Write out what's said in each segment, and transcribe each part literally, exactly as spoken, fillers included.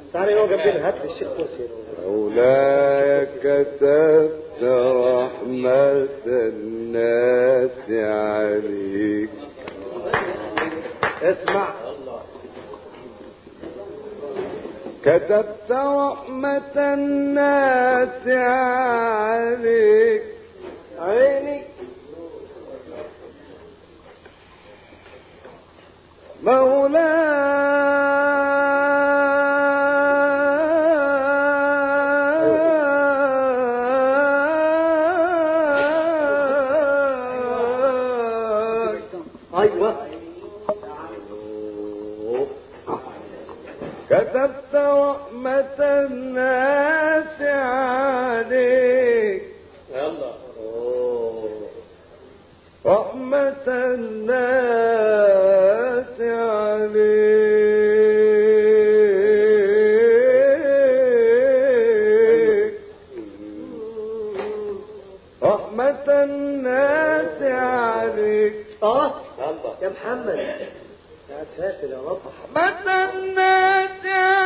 تعالى هو جنبنا، هات لي الشيخ كرسي. مولاي كتبت رحمة الناس عليك. اسمع، كتبت رحمة الناس عليك عيني مولاي. ايوه كتبت رحمة الناس عليك. يلا رحمة الناس عليك. رحمة الناس عليك. اه يا محمد، يا ساتر يا رب. رحمة الناس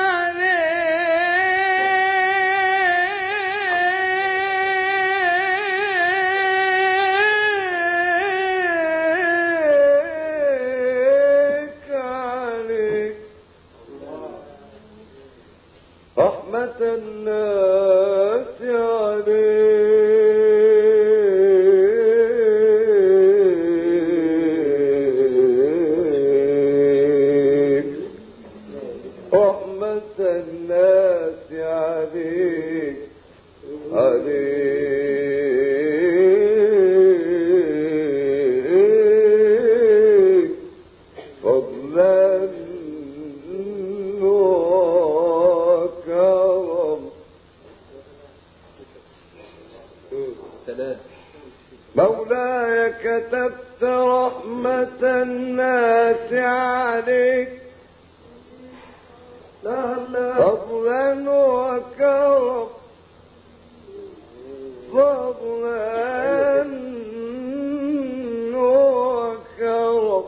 عليك عليك. رحمة الناس عليك. رحمة الناس عليك عليك. فضلا وكرم. سلام. مولاي كتبت رحمة الناس عليك. فضلا وكرم. فضلا وكرم.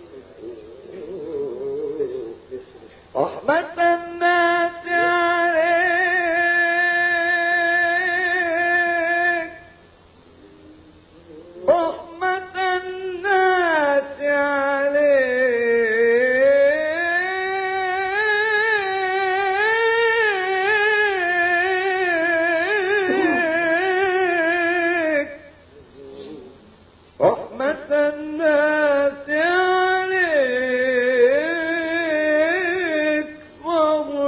رحمة الناس عليك. رحمة الناس عليك. رحمة الناس عليك. فضلا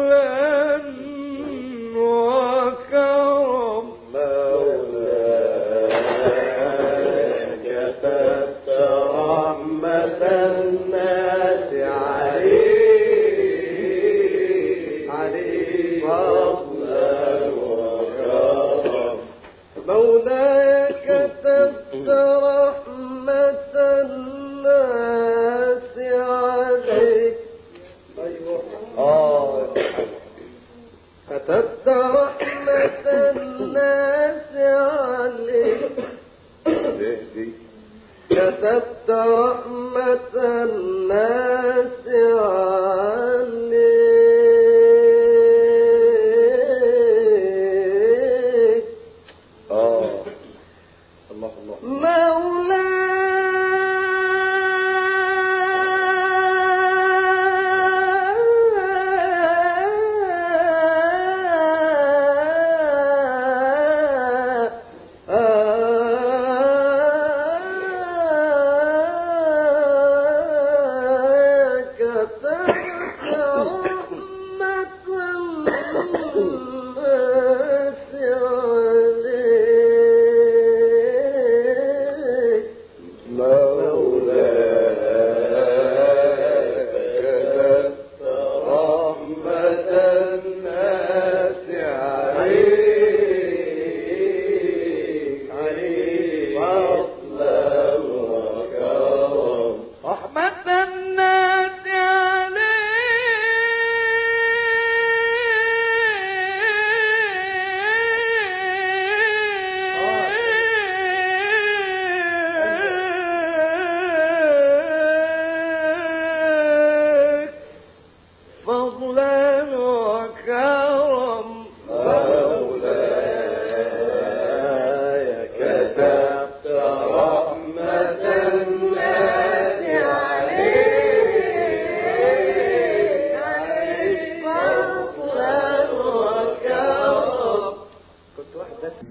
وكرم